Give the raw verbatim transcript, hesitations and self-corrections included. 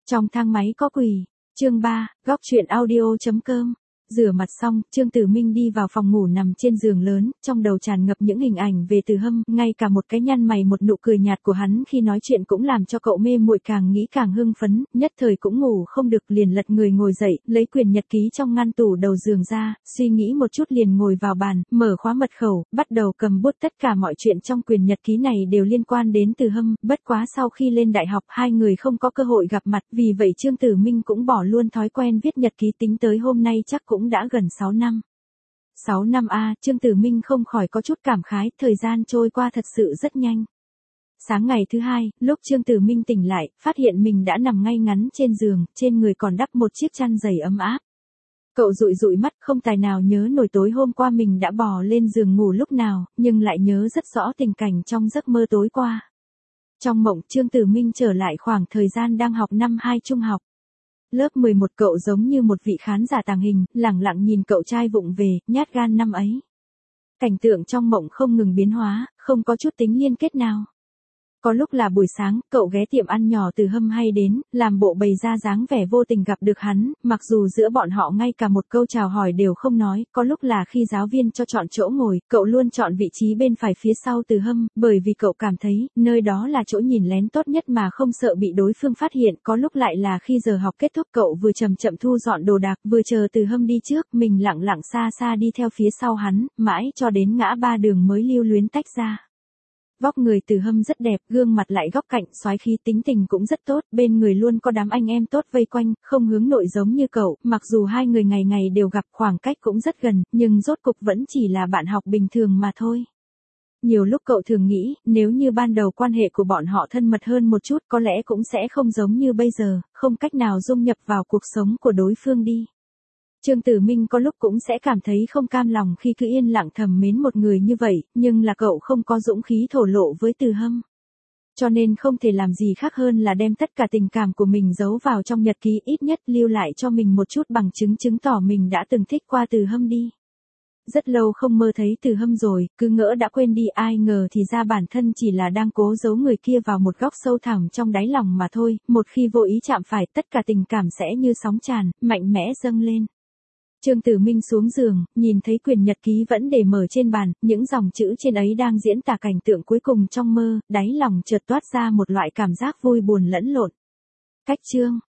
Trong thang máy có quỷ. Chương ba, góc truyện audio chấm com. Rửa mặt xong, Trương Tử Minh đi vào phòng ngủ nằm trên giường lớn, trong đầu tràn ngập những hình ảnh về Từ Hâm, ngay cả một cái nhăn mày một nụ cười nhạt của hắn khi nói chuyện cũng làm cho cậu mê muội càng nghĩ càng hưng phấn, nhất thời cũng ngủ không được liền lật người ngồi dậy, lấy quyển nhật ký trong ngăn tủ đầu giường ra, suy nghĩ một chút liền ngồi vào bàn, mở khóa mật khẩu, bắt đầu cầm bút tất cả mọi chuyện trong quyển nhật ký này đều liên quan đến Từ Hâm, bất quá sau khi lên đại học hai người không có cơ hội gặp mặt, vì vậy Trương Tử Minh cũng bỏ luôn thói quen viết nhật ký tính tới hôm nay chắc cũng cũng đã gần sáu năm. sáu năm a, Trương Tử Minh không khỏi có chút cảm khái, thời gian trôi qua thật sự rất nhanh. Sáng ngày thứ hai, lúc Trương Tử Minh tỉnh lại, phát hiện mình đã nằm ngay ngắn trên giường, trên người còn đắp một chiếc chăn dày ấm áp. Cậu dụi dụi mắt không tài nào nhớ nổi tối hôm qua mình đã bò lên giường ngủ lúc nào, nhưng lại nhớ rất rõ tình cảnh trong giấc mơ tối qua. Trong mộng, Trương Tử Minh trở lại khoảng thời gian đang học năm hai trung học. Lớp mười một cậu giống như một vị khán giả tàng hình, lẳng lặng nhìn cậu trai vụng về, nhát gan năm ấy. Cảnh tượng trong mộng không ngừng biến hóa, không có chút tính liên kết nào. Có lúc là buổi sáng, cậu ghé tiệm ăn nhỏ Từ Hâm hay đến, làm bộ bày ra dáng vẻ vô tình gặp được hắn, mặc dù giữa bọn họ ngay cả một câu chào hỏi đều không nói, có lúc là khi giáo viên cho chọn chỗ ngồi, cậu luôn chọn vị trí bên phải phía sau Từ Hâm, bởi vì cậu cảm thấy, nơi đó là chỗ nhìn lén tốt nhất mà không sợ bị đối phương phát hiện, có lúc lại là khi giờ học kết thúc cậu vừa chậm chậm thu dọn đồ đạc, vừa chờ Từ Hâm đi trước, mình lặng lặng xa xa đi theo phía sau hắn, mãi cho đến ngã ba đường mới lưu luyến tách ra. Vóc người Từ Hâm rất đẹp, gương mặt lại góc cạnh, soái khí, tính tình cũng rất tốt, bên người luôn có đám anh em tốt vây quanh, không hướng nội giống như cậu, mặc dù hai người ngày ngày đều gặp, khoảng cách cũng rất gần, nhưng rốt cục vẫn chỉ là bạn học bình thường mà thôi. Nhiều lúc cậu thường nghĩ, nếu như ban đầu quan hệ của bọn họ thân mật hơn một chút, có lẽ cũng sẽ không giống như bây giờ, không cách nào dung nhập vào cuộc sống của đối phương đi. Trương Tử Minh có lúc cũng sẽ cảm thấy không cam lòng khi cứ yên lặng thầm mến một người như vậy, nhưng là cậu không có dũng khí thổ lộ với Từ Hâm. Cho nên không thể làm gì khác hơn là đem tất cả tình cảm của mình giấu vào trong nhật ký, ít nhất lưu lại cho mình một chút bằng chứng chứng tỏ mình đã từng thích qua Từ Hâm đi. Rất lâu không mơ thấy Từ Hâm rồi, cứ ngỡ đã quên đi, ai ngờ thì ra bản thân chỉ là đang cố giấu người kia vào một góc sâu thẳm trong đáy lòng mà thôi, một khi vô ý chạm phải tất cả tình cảm sẽ như sóng tràn, mạnh mẽ dâng lên. Trương Tử Minh xuống giường, nhìn thấy quyển nhật ký vẫn để mở trên bàn, những dòng chữ trên ấy đang diễn tả cảnh tượng cuối cùng trong mơ, đáy lòng chợt toát ra một loại cảm giác vui buồn lẫn lộn. Cách chương,